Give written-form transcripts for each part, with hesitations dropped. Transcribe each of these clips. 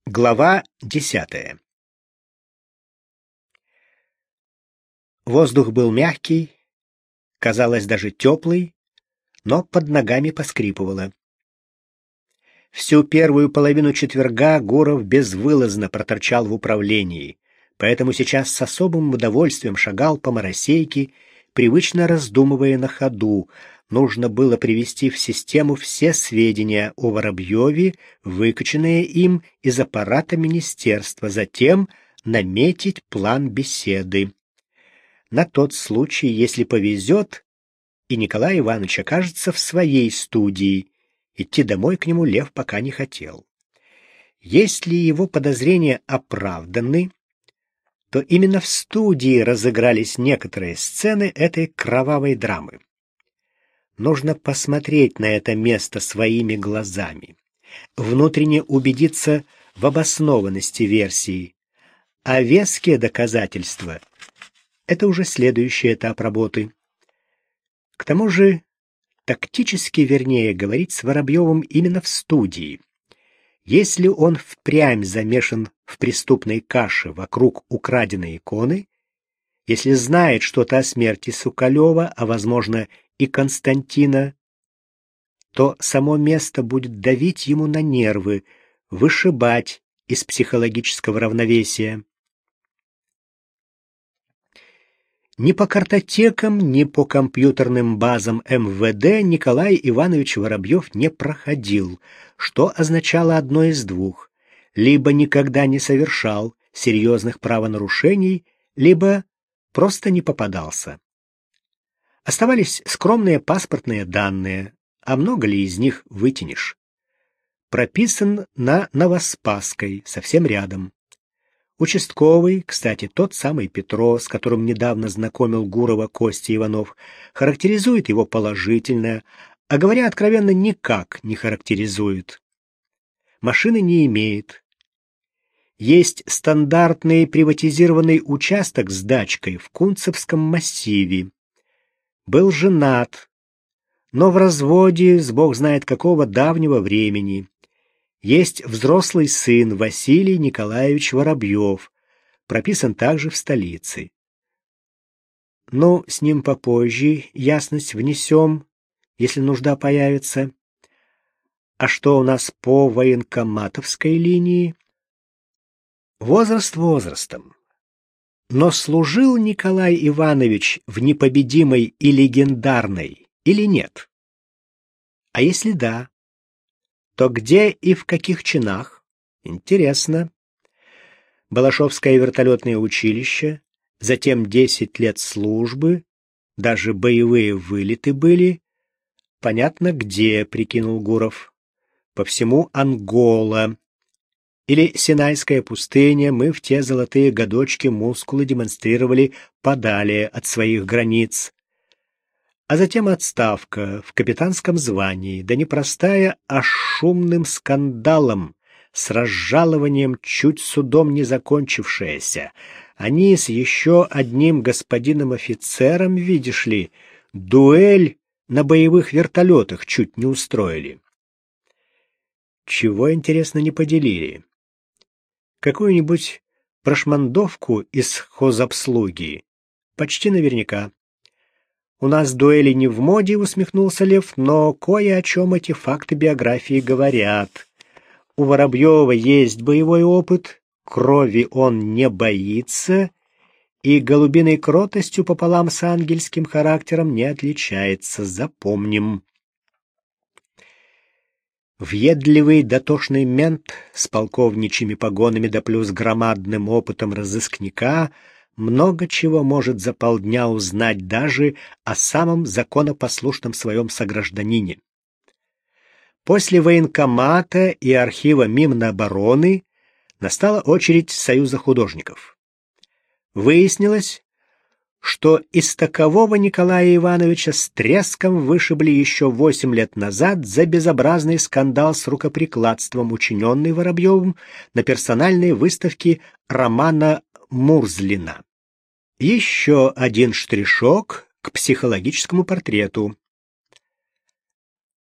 Глава 10. Воздух был мягкий, казалось, даже теплый, но под ногами поскрипывало. Всю первую половину четверга Гуров безвылазно проторчал в управлении, поэтому сейчас с особым удовольствием шагал по Моросейке, привычно раздумывая на ходу. Нужно было привести в систему все сведения о Воробьеве, выкачанные им из аппарата министерства, затем наметить план беседы. На тот случай, если повезет, и Николай Иванович окажется в своей студии, идти домой к нему Лев пока не хотел. Если его подозрения оправданы, то именно в студии разыгрались некоторые сцены этой кровавой драмы. Нужно посмотреть на это место своими глазами, внутренне убедиться в обоснованности версии, а веские доказательства — это уже следующий этап работы. К тому же, тактически вернее говорить с Воробьевым именно в студии. Если он впрямь замешан в преступной каше вокруг украденной иконы, если знает что-то о смерти Соколева, а, возможно, и Константина, то само место будет давить ему на нервы, вышибать из психологического равновесия. Ни по картотекам, ни по компьютерным базам МВД Николай Иванович Воробьев не проходил, что означало одно из двух: либо никогда не совершал серьезных правонарушений, либо просто не попадался. Оставались скромные паспортные данные, а много ли из них вытянешь? Прописан на Новоспасской, совсем рядом. Участковый, кстати, тот самый Петро, с которым недавно знакомил Гурова Костя Иванов, характеризует его положительно, а, говоря откровенно, никак не характеризует. Машины не имеет. Есть стандартный приватизированный участок с дачкой в Кунцевском массиве. Был женат, но в разводе с бог знает какого давнего времени. Есть взрослый сын Василий Николаевич Воробьев, прописан также в столице. Но с ним попозже ясность внесем, если нужда появится. А что у нас по военкоматовской линии? Возраст возрастом. Но служил Николай Иванович в непобедимой и легендарной или нет? А если да, то где и в каких чинах? Интересно. Балашовское вертолетное училище, затем 10 лет службы, даже боевые вылеты были. Понятно, где, прикинул Гуров. По всему Ангола. Или Синайская пустыня, мы в те золотые годочки мускулы демонстрировали подалее от своих границ. А затем отставка в капитанском звании, да не простая, а шумным скандалом, с разжалованием чуть судом не закончившаяся. Они с еще одним господином офицером, видишь ли, дуэль на боевых вертолетах чуть не устроили. Чего, интересно, не поделили? Какую-нибудь прошмандовку из хозобслуги? Почти наверняка. У нас дуэли не в моде, усмехнулся Лев, но кое о чем эти факты биографии говорят. У Воробьева есть боевой опыт, крови он не боится и голубиной кротостью пополам с ангельским характером не отличается, запомним. Въедливый дотошный мент с полковничьими погонами да плюс громадным опытом разыскника много чего может за полдня узнать даже о самом законопослушном своем согражданине. После военкомата и архива Минобороны настала очередь Союза художников. Выяснилось, что из такового Николая Ивановича с треском вышибли еще 8 лет назад за безобразный скандал с рукоприкладством, учиненный Воробьевым на персональной выставке романа Мурзлина. Еще один штришок к психологическому портрету.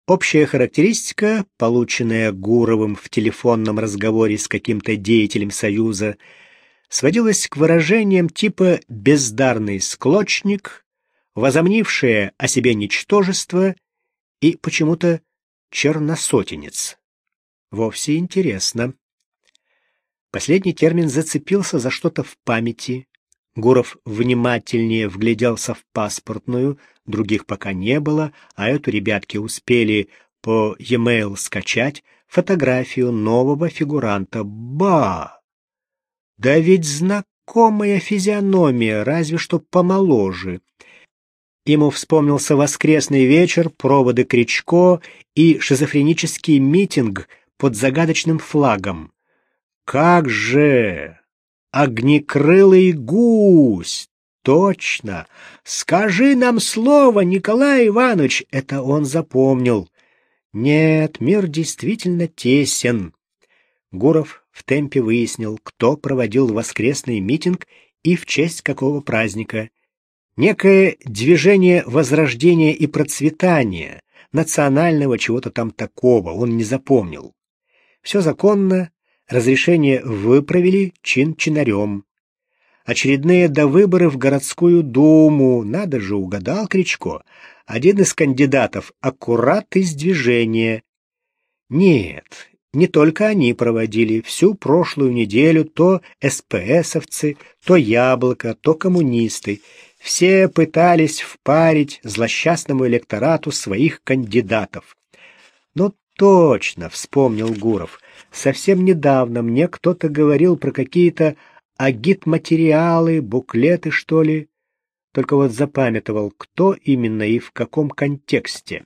Общая характеристика, полученная Гуровым в телефонном разговоре с каким-то деятелем Союза, сводилась к выражениям типа «бездарный склочник», «возомнившее о себе ничтожество» и почему-то «черносотенец». Вовсе интересно. Последний термин зацепился за что-то в памяти. Гуров внимательнее вгляделся в паспортную, других пока не было, а эту ребятки успели по e-mail скачать фотографию нового фигуранта. Ба! Да ведь знакомая физиономия, разве что помоложе. Ему вспомнился воскресный вечер, проводы Кричко и шизофренический митинг под загадочным флагом. Как же! Огнекрылый гусь! Точно! Скажи нам слово, Николай Иванович! Это он запомнил. Нет, мир действительно тесен. Гуров в темпе выяснил, кто проводил воскресный митинг и в честь какого праздника. Некое движение возрождения и процветания, национального чего-то там такого, он не запомнил. Все законно, разрешение выправили чин-чинарем. Очередные довыборы в городскую думу, надо же, угадал Кричко. Один из кандидатов аккурат из движения. Нет, не только они проводили, всю прошлую неделю то СПСовцы, то Яблоко, то коммунисты. Все пытались впарить злосчастному электорату своих кандидатов. Но точно, вспомнил Гуров, совсем недавно мне кто-то говорил про какие-то агитматериалы, буклеты, что ли. Только вот запамятовал, кто именно и в каком контексте.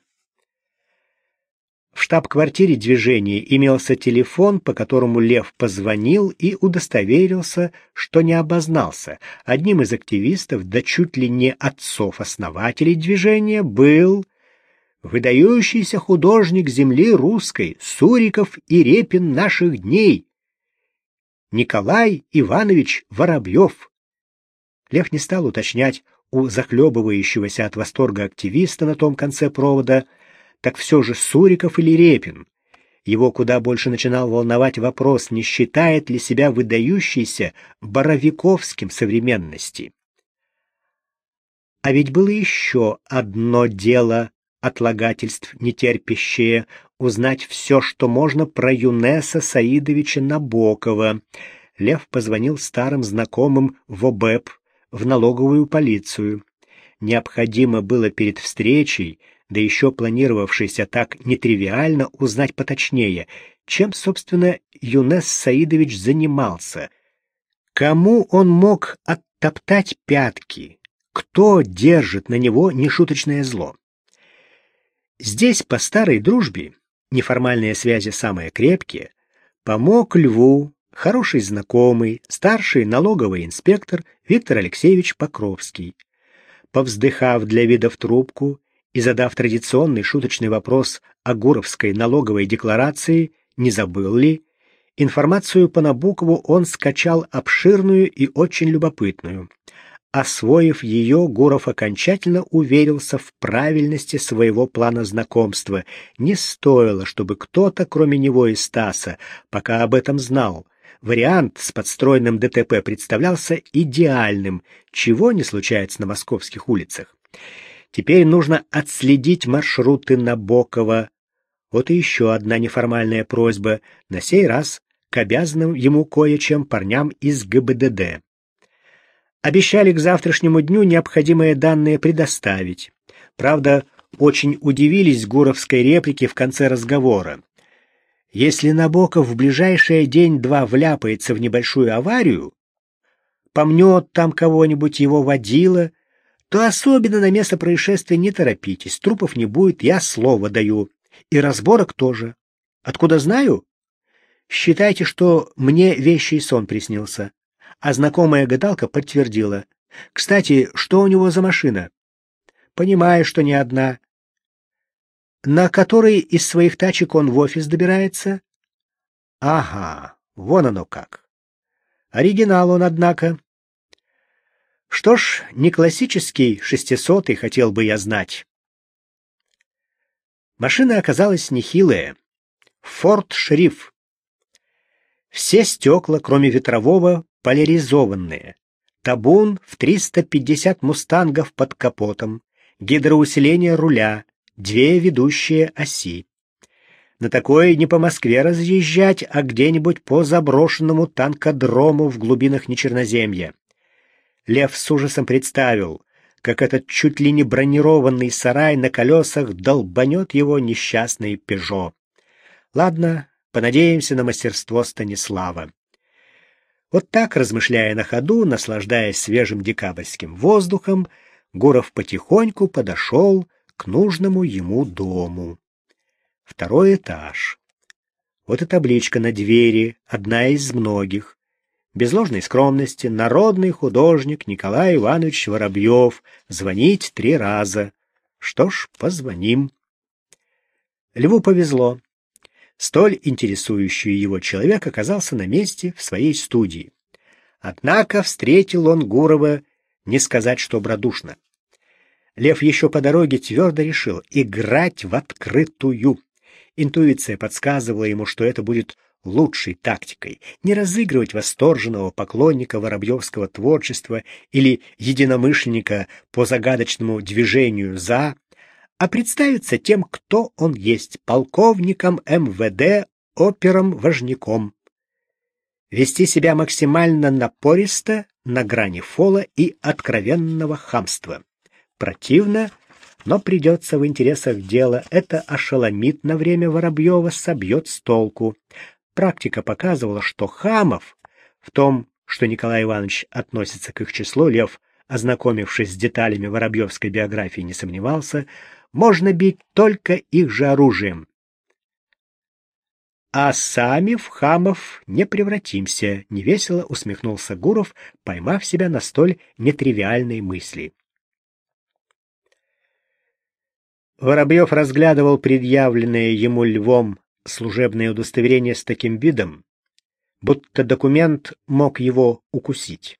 В штаб-квартире движения имелся телефон, по которому Лев позвонил и удостоверился, что не обознался. Одним из активистов, да чуть ли не отцов-основателей движения, был выдающийся художник земли русской, Суриков и Репин наших дней, Николай Иванович Воробьев. Лев не стал уточнять у захлебывающегося от восторга активиста на том конце провода, так все же Суриков или Репин. Его куда больше начинал волновать вопрос, не считает ли себя выдающийся Боровиковским современности. А ведь было еще одно дело отлагательств нетерпящее — узнать все, что можно про Юнеса Саидовича Набокова. Лев позвонил старым знакомым в ОБЭП, в налоговую полицию. Необходимо было перед встречей, да еще планировавшейся так нетривиально, узнать поточнее, чем, собственно, Юнес Саидович занимался. Кому он мог оттоптать пятки? Кто держит на него нешуточное зло? Здесь, по старой дружбе, неформальные связи самые крепкие, помог Льву хороший знакомый, старший налоговый инспектор Виктор Алексеевич Покровский. Повздыхав для вида в трубку и задав традиционный шуточный вопрос о Гуровской налоговой декларации, не забыл ли, информацию по Набокову он скачал обширную и очень любопытную. Освоив ее, Гуров окончательно уверился в правильности своего плана знакомства. Не стоило, чтобы кто-то, кроме него и Стаса, пока об этом знал. Вариант с подстроенным ДТП представлялся идеальным, чего не случается на московских улицах. Теперь нужно отследить маршруты Набокова. Вот и еще одна неформальная просьба, на сей раз к обязанным ему кое-чем парням из ГИБДД. Обещали к завтрашнему дню необходимые данные предоставить. Правда, очень удивились гуровской реплике в конце разговора. Если Набоков в ближайший день-два вляпается в небольшую аварию, помнет там кого-нибудь его водила, то особенно на место происшествия не торопитесь, трупов не будет, я слово даю. И разборок тоже. Откуда знаю? Считайте, что мне вещий сон приснился. А знакомая гадалка подтвердила. Кстати, что у него за машина? Понимаю, что не одна. На которой из своих тачек он в офис добирается? Ага, вон оно как. Оригинал он, однако. Что ж, не классический 600-й хотел бы я знать. Машина оказалась нехилая. «Форд Шриф». Все стекла, кроме ветрового, поляризованные. Табун в 350 мустангов под капотом, гидроусиление руля, две ведущие оси. На такое не по Москве разъезжать, а где-нибудь по заброшенному танкодрому в глубинах Нечерноземья. Лев с ужасом представил, как этот чуть ли не бронированный сарай на колесах долбанет его несчастный «Пежо». Ладно, понадеемся на мастерство Станислава. Вот так, размышляя на ходу, наслаждаясь свежим декабрьским воздухом, Гуров потихоньку подошел к нужному ему дому. Второй этаж. Вот и табличка на двери, одна из многих. Без ложной скромности, народный художник Николай Иванович Воробьев. Звонить 3 раза. Что ж, позвоним. Льву повезло. Столь интересующий его человек оказался на месте в своей студии. Однако встретил он Гурова, не сказать, что добродушно. Лев еще по дороге твердо решил играть в открытую. Интуиция подсказывала ему, что это будет лучшей тактикой. Не разыгрывать восторженного поклонника воробьевского творчества или единомышленника по загадочному движению «за», а представиться тем, кто он есть, полковником МВД, опером-важняком. Вести себя максимально напористо, на грани фола и откровенного хамства. Противно, но придется в интересах дела. Это ошеломит на время Воробьева, собьет с толку. Практика показывала, что хамов, в том, что Николай Иванович относится к их числу, Лев, ознакомившись с деталями воробьевской биографии, не сомневался, можно бить только их же оружием. «А сами в хамов не превратимся», — невесело усмехнулся Гуров, поймав себя на столь нетривиальной мысли. Воробьев разглядывал предъявленное ему Львом служебное удостоверение с таким видом, будто документ мог его укусить.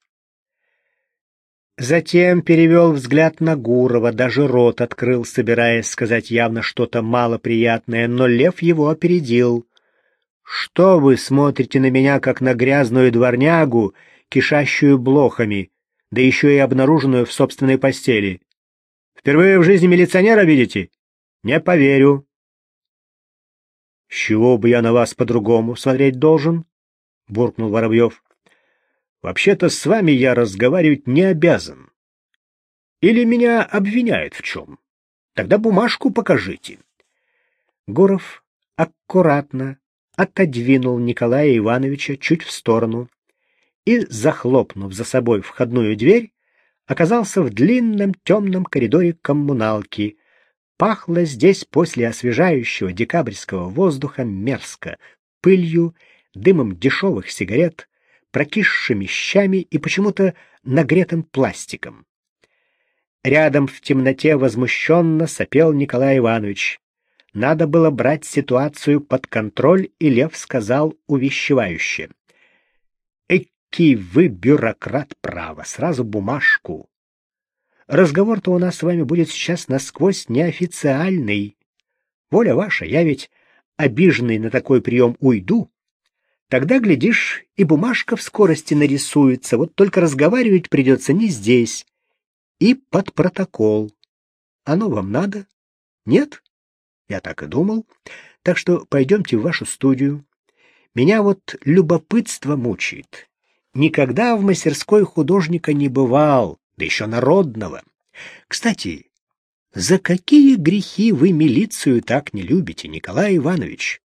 Затем перевел взгляд на Гурова, даже рот открыл, собираясь сказать явно что-то малоприятное, но Лев его опередил. «Что вы смотрите на меня, как на грязную дворнягу, кишащую блохами, да еще и обнаруженную в собственной постели? Впервые в жизни милиционера видите? Не поверю». «С чего бы я на вас по-другому смотреть должен?» — буркнул Воробьев. «Вообще-то с вами я разговаривать не обязан. Или меня обвиняют в чем? Тогда бумажку покажите». Гуров аккуратно отодвинул Николая Ивановича чуть в сторону и, захлопнув за собой входную дверь, оказался в длинном темном коридоре коммуналки. Пахло здесь после освежающего декабрьского воздуха мерзко, пылью, дымом дешевых сигарет, прокисшими щами и почему-то нагретым пластиком. Рядом в темноте возмущенно сопел Николай Иванович. Надо было брать ситуацию под контроль, и Лев сказал увещевающе: «Эки вы, бюрократ, право, сразу бумажку. Разговор-то у нас с вами будет сейчас насквозь неофициальный. Воля ваша, я ведь, обиженный на такой прием, уйду. Тогда, глядишь, и бумажка в скорости нарисуется, вот только разговаривать придется не здесь. И под протокол. Оно вам надо? Нет? Я так и думал. Так что пойдемте в вашу студию. Меня вот любопытство мучает. Никогда в мастерской художника не бывал, да еще народного. Кстати, за какие грехи вы милицию так не любите, Николай Иванович?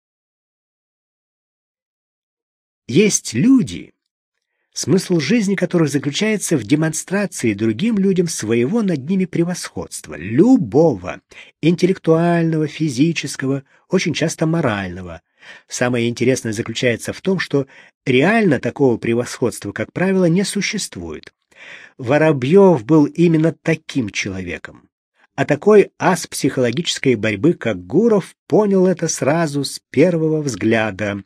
Есть люди, смысл жизни которых заключается в демонстрации другим людям своего над ними превосходства, любого, интеллектуального, физического, очень часто морального. Самое интересное заключается в том, что реально такого превосходства, как правило, не существует. Воробьев был именно таким человеком. А такой ас психологической борьбы, как Гуров, понял это сразу с первого взгляда.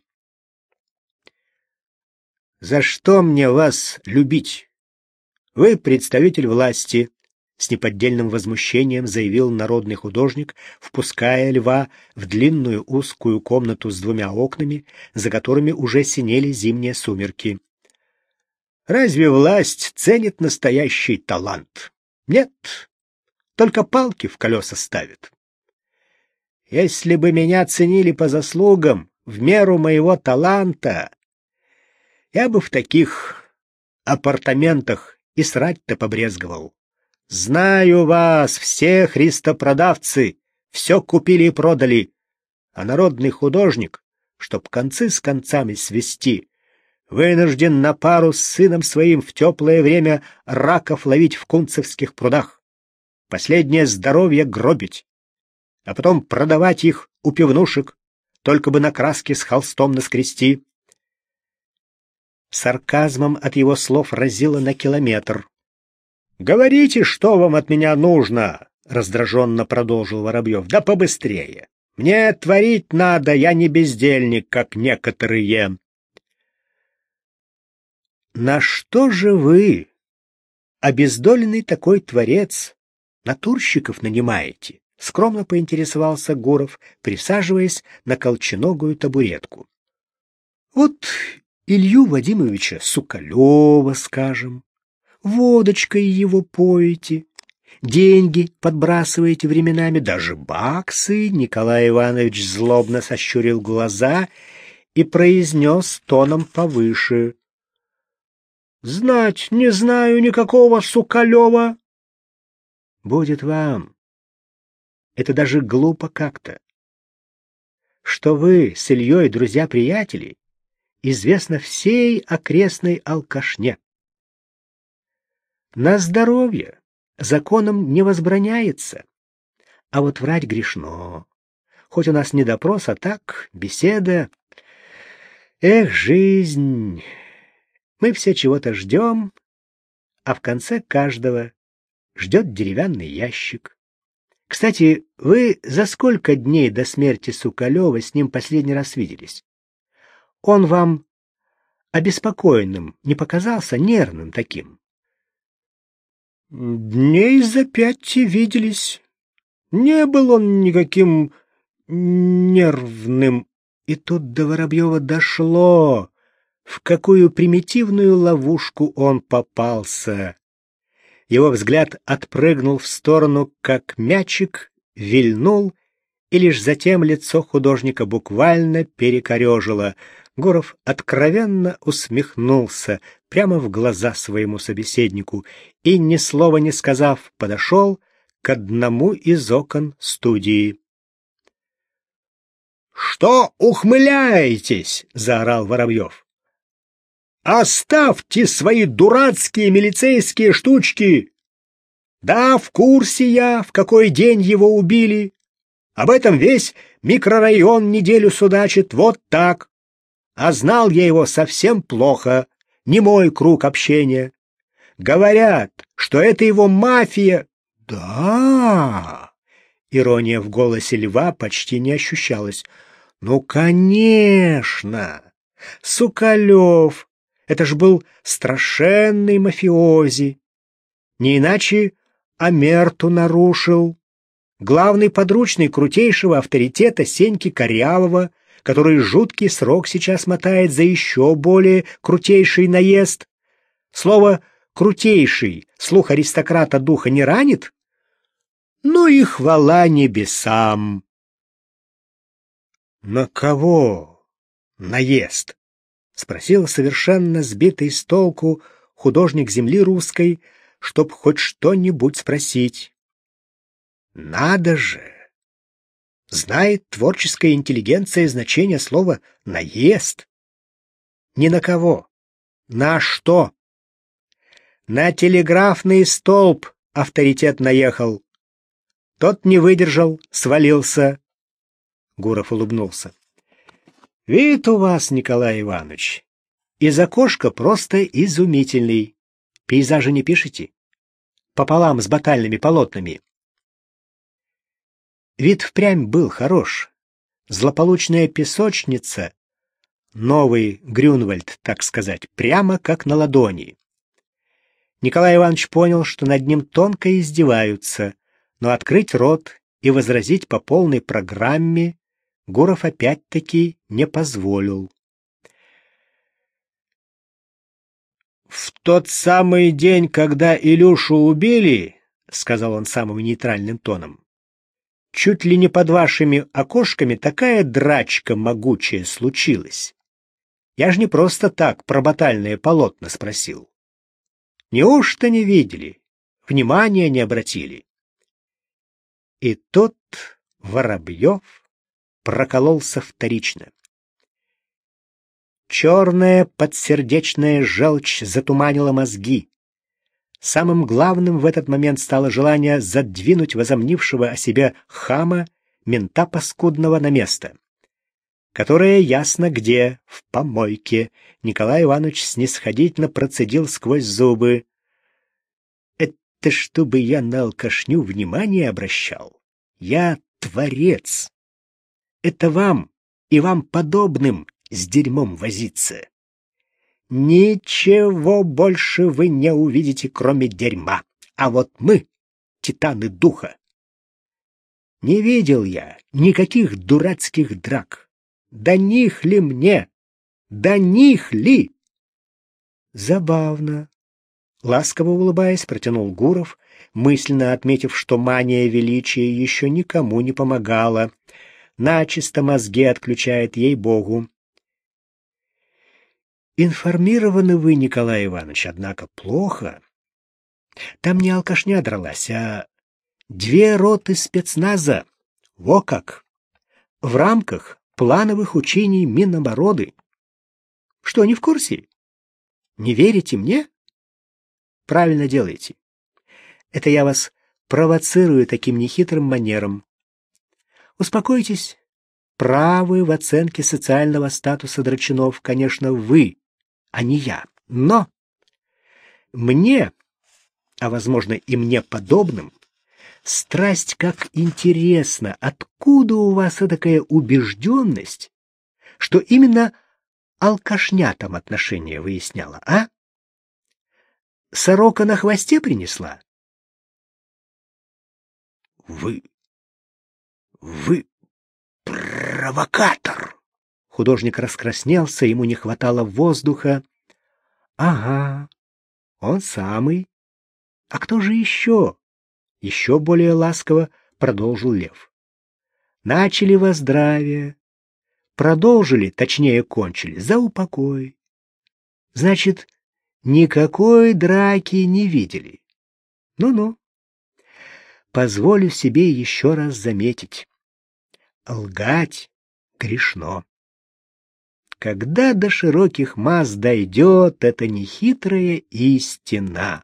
«За что мне вас любить? Вы представитель власти, С неподдельным возмущением заявил народный художник, впуская Льва в длинную узкую комнату с двумя окнами, за которыми уже синели зимние сумерки. Разве власть ценит настоящий талант? Нет, только палки в колеса ставит. Если бы меня ценили по заслугам, в меру моего таланта, я бы в таких апартаментах и срать-то побрезговал. Знаю вас, все христопродавцы, все купили и продали, а народный художник, чтоб концы с концами свести, вынужден на пару с сыном своим в теплое время раков ловить в кунцевских прудах, последнее здоровье гробить, а потом продавать их у пивнушек, только бы на краске с холстом наскрести. Сарказмом от его слов разило на километр. «Говорите, что вам от меня нужно!» — раздраженно продолжил Воробьев. «Да побыстрее! Мне творить надо, я не бездельник, как некоторые!» «На что же вы, обездоленный такой творец, натурщиков нанимаете?» — скромно поинтересовался Гуров, присаживаясь на колченогую табуретку. «Вот Илью Вадимовича Сукалева, скажем, водочкой его поете, деньги подбрасываете временами, даже баксы». Николай Иванович злобно сощурил глаза и произнес тоном повыше: «Знать не знаю никакого Сукалева». «Будет вам. Это даже глупо как-то. Что вы с Ильей друзья-приятели, известно всей окрестной алкашне. На здоровье законом не возбраняется, а вот врать грешно. Хоть у нас не допрос, а так, беседа. Эх, жизнь! Мы все чего-то ждем, а в конце каждого ждет деревянный ящик. Кстати, вы за сколько дней до смерти Сукалева с ним последний раз виделись? Он вам обеспокоенным не показался, нервным таким? Дней за 5 виделись. Не был он никаким нервным. И тут до Воробьева дошло, в какую примитивную ловушку он попался. Его взгляд отпрыгнул в сторону, как мячик, вильнул, и лишь затем лицо художника буквально перекорежило. Гуров откровенно усмехнулся прямо в глаза своему собеседнику и, ни слова не сказав, подошел к одному из окон студии. «Что ухмыляетесь?» — заорал Воробьев. «Оставьте свои дурацкие милицейские штучки! Да, в курсе я, в какой день его убили. Об этом весь микрорайон неделю судачит, вот так. А знал я его совсем плохо, не мой круг общения. Говорят, что это его мафия». «Да!» — ирония в голосе Льва почти не ощущалась. «Ну, конечно! Сукалев! Это ж был страшенный мафиози. Не иначе Омерту нарушил. Главный подручный крутейшего авторитета Сеньки Корявого, который жуткий срок сейчас мотает за еще более крутейший наезд. Слово «крутейший» слух аристократа духа не ранит? Ну и хвала небесам! «На кого наезд?» — спросил совершенно сбитый с толку художник земли русской, чтоб хоть что-нибудь спросить. «Надо же! Знает творческая интеллигенция значение слова «наезд». Ни на кого. На что? На телеграфный столб авторитет наехал. Тот не выдержал, свалился». Гуров улыбнулся. «Вид у вас, Николай Иванович, из окошка просто изумительный. Пейзажи не пишете? Пополам с батальными полотнами». Вид впрямь был хорош. Злополучная песочница, новый Грюнвальд, так сказать, прямо как на ладони. Николай Иванович понял, что над ним тонко издеваются, но открыть рот и возразить по полной программе Гуров опять-таки не позволил. «В тот самый день, когда Илюшу убили, — сказал он самым нейтральным тоном, — чуть ли не под вашими окошками такая драчка могучая случилась. Я ж не просто так про батальное полотно спросил. Неужто не видели? Внимания не обратили?» И тут Воробьев прокололся вторично. Черная подсердечная желчь затуманила мозги. Самым главным в этот момент стало желание задвинуть возомнившего о себе хама, мента паскудного, на место, которое ясно где, в помойке. Николай Иванович снисходительно процедил сквозь зубы: «Это чтобы я на алкашню внимание обращал? Я творец. Это вам и вам подобным с дерьмом возиться. Ничего больше вы не увидите, кроме дерьма. А вот мы — титаны духа. Не видел я никаких дурацких драк. До них ли мне? До них ли?» «Забавно», — ласково улыбаясь, протянул Гуров, мысленно отметив, что мания величия еще никому не помогала. Начисто мозги отключает, ей-богу. «Информированы вы, Николай Иванович, однако плохо. Там не алкашня дралась, а 2 роты спецназа. Во как! В рамках плановых учений Минобороны. Что, не в курсе? Не верите мне? Правильно делаете. Это я вас провоцирую таким нехитрым манером. Успокойтесь. Правы в оценке социального статуса драчунов, конечно, вы, а не я. Но мне, а возможно и мне подобным, страсть как интересно, откуда у вас такая убежденность, что именно алкашня там отношения выясняла, а? Сорока на хвосте принесла? Вы провокатор. Художник раскраснелся, ему не хватало воздуха. Ага, он самый. А кто же еще? Еще более ласково продолжил Лев. Начали во здравие, продолжили, точнее кончили, за упокой. Значит, никакой драки не видели. Ну-ну. Позволю себе еще раз заметить. Лгать грешно. Когда до широких масс дойдет, это нехитрая истина.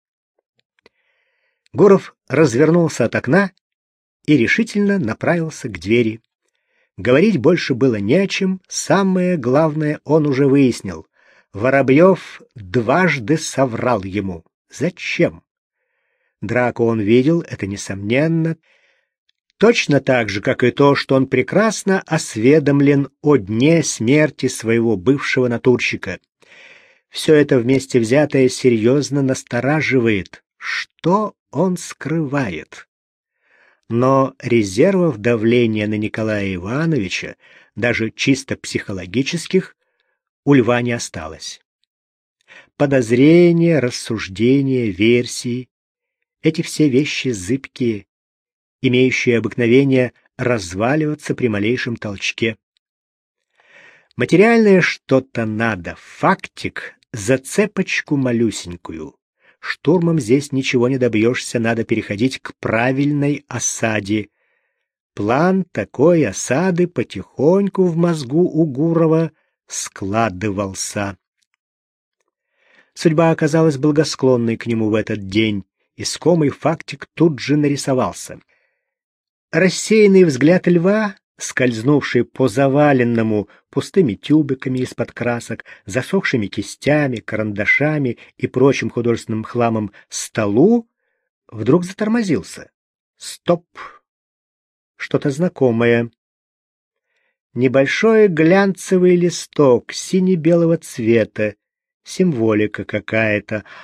Гуров развернулся от окна и решительно направился к двери. Говорить больше было не о чем, самое главное он уже выяснил. Воробьев дважды соврал ему. Зачем? Драку он видел, это несомненно. Точно так же, как и то, что он прекрасно осведомлен о дне смерти своего бывшего натурщика. Все это вместе взятое серьезно настораживает. Что он скрывает? Но резервов давления на Николая Ивановича, даже чисто психологических, у Льва не осталось. Подозрения, рассуждения, версии — эти все вещи зыбкие, имеющие обыкновение разваливаться при малейшем толчке. Материальное что-то надо, фактик, зацепочку малюсенькую. Штурмом здесь ничего не добьешься, надо переходить к правильной осаде. План такой осады потихоньку в мозгу у Гурова складывался. Судьба оказалась благосклонной к нему в этот день. Искомый фактик тут же нарисовался. Рассеянный взгляд Льва, скользнувший по заваленному пустыми тюбиками из-под красок, засохшими кистями, карандашами и прочим художественным хламом столу, вдруг затормозился. Стоп! Что-то знакомое. Небольшой глянцевый листок сине-белого цвета, символика какая-то.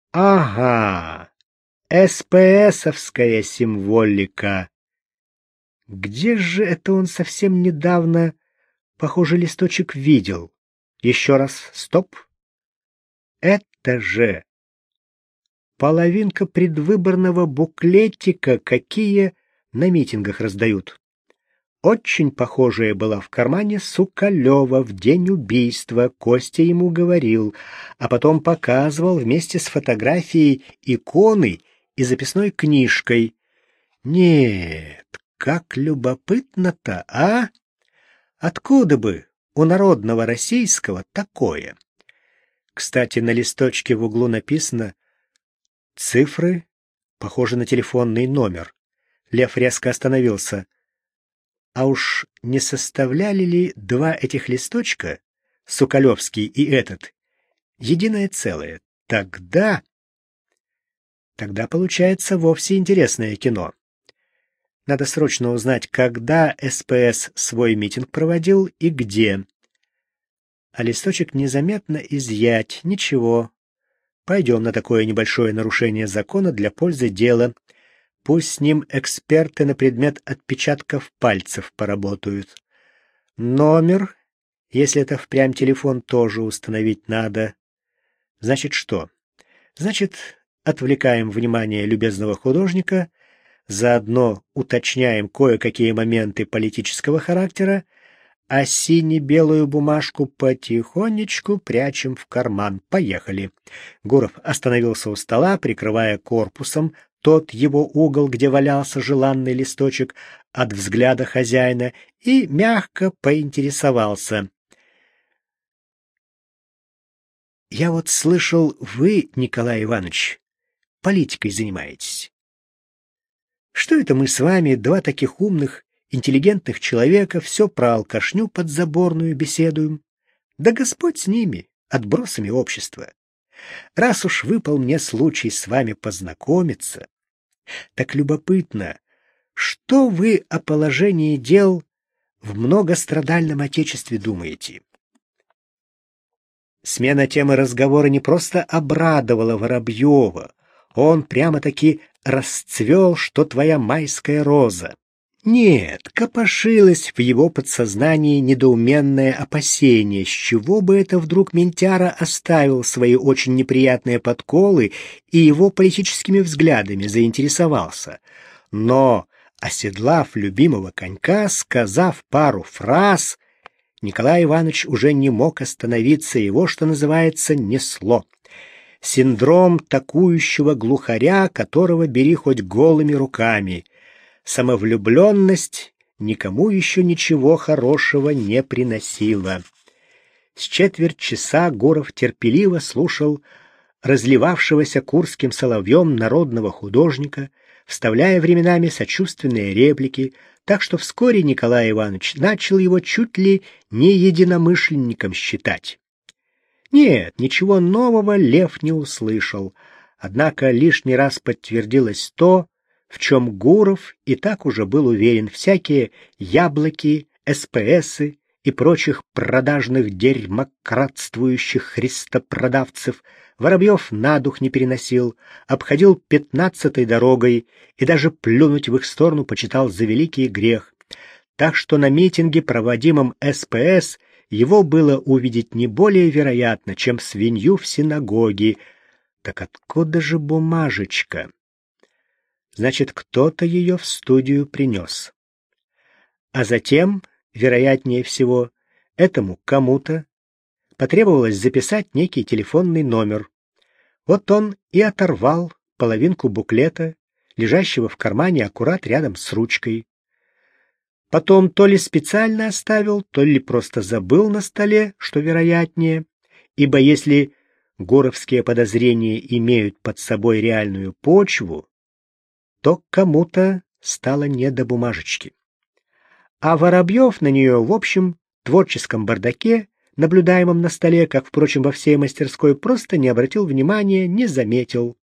Ага, СПСовская символика. Где же это он совсем недавно, похоже, листочек видел? Еще раз, стоп. Это же половинка предвыборного буклетика, какие на митингах раздают. Очень похожая была в кармане Сукалева в день убийства, Костя ему говорил, а потом показывал вместе с фотографией иконы и записной книжкой. Нет, как любопытно-то, а? Откуда бы у народного российского такое? Кстати, на листочке в углу написано цифры, похожи на телефонный номер. Лев резко остановился. А уж не составляли ли два этих листочка, Сукалевский и этот, единое целое? Тогда получается вовсе интересное кино. Надо срочно узнать, когда СПС свой митинг проводил и где. А листочек незаметно изъять. Ничего. Пойдем на такое небольшое нарушение закона для пользы дела. Пусть с ним эксперты на предмет отпечатков пальцев поработают. Номер, если это впрямь телефон, тоже установить надо. Значит, что? Значит, отвлекаем внимание любезного художника, заодно уточняем кое-какие моменты политического характера, а сине-белую бумажку потихонечку прячем в карман. Поехали. Гуров остановился у стола, прикрывая корпусом тот его угол, где валялся желанный листочек от взгляда хозяина, и мягко поинтересовался. «Я вот слышал, вы, Николай Иванович, политикой занимаетесь. Что это мы с вами, два таких умных, интеллигентных человека, все про алкашню подзаборную беседуем? Да Господь с ними, отбросами общества. Раз уж выпал мне случай с вами познакомиться, так любопытно, что вы о положении дел в многострадальном Отечестве думаете?» Смена темы разговора не просто обрадовала Воробьева, он прямо-таки расцвел, что твоя майская роза. Нет, копошилось в его подсознании недоуменное опасение, с чего бы это вдруг ментяра оставил свои очень неприятные подколы и его политическими взглядами заинтересовался. Но, оседлав любимого конька, сказав пару фраз, Николай Иванович уже не мог остановиться, его, что называется, несло. Синдром такующего глухаря, которого бери хоть голыми руками. Самовлюбленность никому еще ничего хорошего не приносила. С четверть часа Гуров терпеливо слушал разливавшегося курским соловьем народного художника, вставляя временами сочувственные реплики, так что вскоре Николай Иванович начал его чуть ли не единомышленником считать. Нет, ничего нового Лев не услышал, однако лишний раз подтвердилось то, в чем Гуров и так уже был уверен: всякие яблоки, СПСы и прочих продажных дерьмократствующих христопродавцев Воробьев на дух не переносил, обходил 15-й дорогой и даже плюнуть в их сторону почитал за великий грех. Так что на митинге, проводимом СПС, его было увидеть не более вероятно, чем свинью в синагоге. Так откуда же бумажечка? Значит, кто-то ее в студию принес. А затем, вероятнее всего, этому кому-то потребовалось записать некий телефонный номер. Вот он и оторвал половинку буклета, лежащего в кармане аккурат рядом с ручкой. Потом то ли специально оставил, то ли просто забыл на столе, что вероятнее, ибо если гуровские подозрения имеют под собой реальную почву, то кому-то стало не до бумажечки. А Воробьев на нее в общем творческом бардаке, наблюдаемом на столе, как, впрочем, во всей мастерской, просто не обратил внимания, не заметил.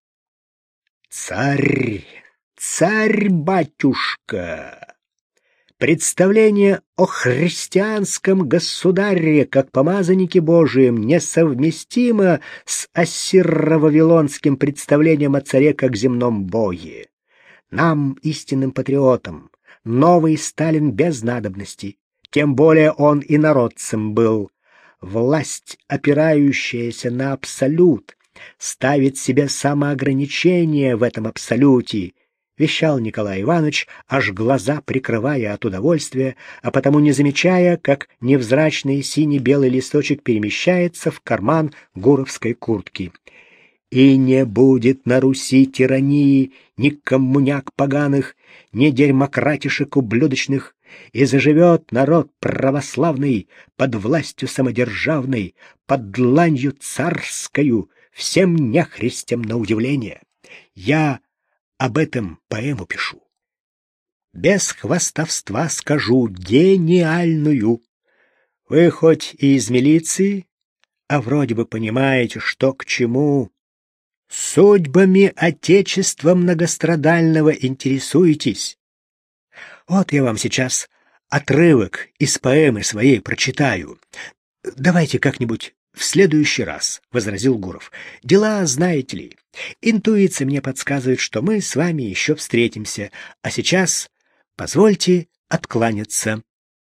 «Царь! Царь-батюшка!» Представление о христианском государе, как помазаннике Божием, несовместимо с ассирро-вавилонским представлением о царе как земном боге. Нам, истинным патриотам, новый Сталин без надобности, тем более он инородцем был. Власть, опирающаяся на абсолют, ставит себе самоограничение в этом абсолюте, вещал Николай Иванович, аж глаза прикрывая от удовольствия, а потому не замечая, как невзрачный синий-белый листочек перемещается в карман гуровской куртки. «И не будет на Руси тирании, ни коммуняк поганых, ни дерьмократишек ублюдочных, и заживет народ православный под властью самодержавной, под дланью царскою, всем нехристям на удивление. Я об этом поэму пишу. Без хвастовства скажу гениальную. Вы хоть и из милиции, а вроде бы понимаете, что к чему. Судьбами Отечества многострадального интересуетесь. Вот я вам сейчас отрывок из поэмы своей прочитаю. Давайте как-нибудь в следующий раз, — возразил Гуров. Дела, знаете ли, интуиция мне подсказывает, что мы с вами еще встретимся, а сейчас позвольте откланяться.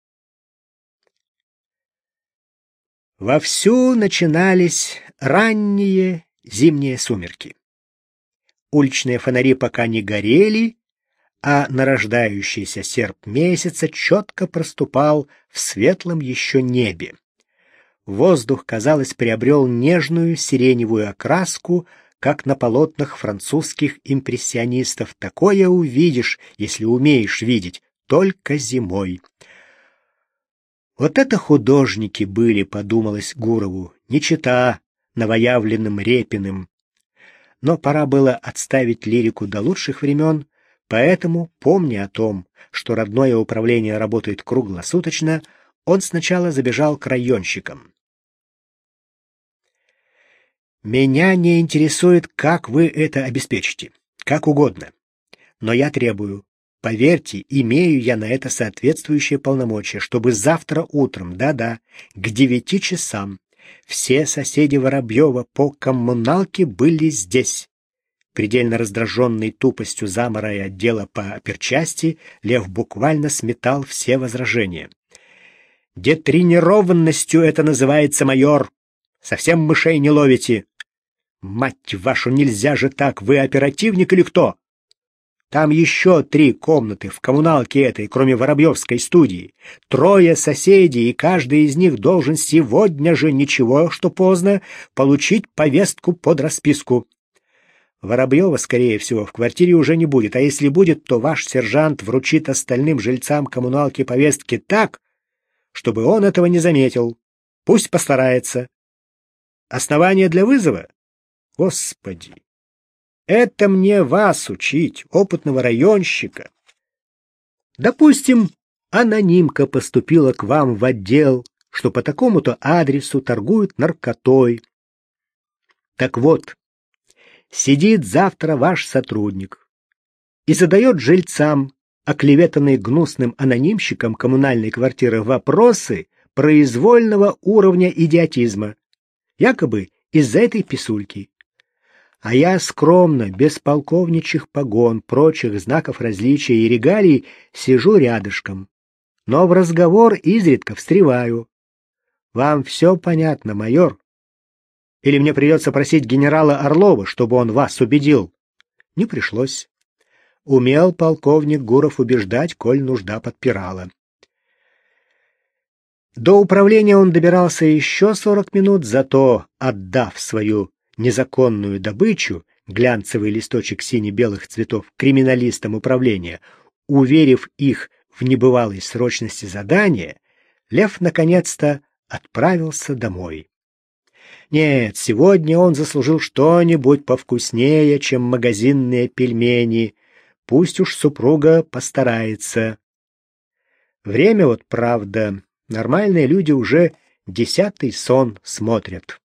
Вовсю начинались ранние зимние сумерки. Уличные фонари пока не горели, а нарождающийся серп месяца четко проступал в светлом еще небе. Воздух, казалось, приобрел нежную сиреневую окраску, как на полотнах французских импрессионистов. Такое увидишь, если умеешь видеть, только зимой. Вот это художники были, подумалось Гурову, не чета новоявленным Репиным. Но пора было отставить лирику до лучших времен, поэтому, помня о том, что родное управление работает круглосуточно, он сначала забежал к районщикам. «Меня не интересует, как вы это обеспечите, как угодно. Но я требую, поверьте, имею я на это соответствующие полномочия, чтобы завтра утром, да-да, к 9 часам, все соседи Воробьева по коммуналке были здесь». Предельно раздраженный тупостью замора и отдела по оперчасти, Лев буквально сметал все возражения. «Детренированностью это называется, майор. Совсем мышей не ловите. Мать вашу, нельзя же так, вы оперативник или кто? Там еще 3 комнаты в коммуналке этой, кроме Воробьевской студии. 3 соседей, и каждый из них должен сегодня же, ничего, что поздно, получить повестку под расписку. Воробьева, скорее всего, в квартире уже не будет, а если будет, то ваш сержант вручит остальным жильцам коммуналки повестки так, чтобы он этого не заметил. Пусть постарается. Основание для вызова? Господи! Это мне вас учить, опытного районщика. Допустим, анонимка поступила к вам в отдел, что по такому-то адресу торгуют наркотой. Так вот, сидит завтра ваш сотрудник и задает жильцам, оклеветанные гнусным анонимщиком коммунальной квартиры, вопросы произвольного уровня идиотизма, якобы из-за этой писульки. А я скромно, без полковничьих погон, прочих знаков различия и регалий, сижу рядышком, но в разговор изредка встреваю. Вам все понятно, майор? Или мне придется просить генерала Орлова, чтобы он вас убедил? Не пришлось. Умел полковник Гуров убеждать, коль нужда подпирала. До управления он добирался еще 40 минут, зато, отдав свою незаконную добычу, глянцевый листочек сине-белых цветов, криминалистам управления, уверив их в небывалой срочности задания, Лев наконец-то отправился домой. Нет, сегодня он заслужил что-нибудь повкуснее, чем магазинные пельмени. Пусть уж супруга постарается. Время вот, правда, нормальные люди уже 10-й сон смотрят.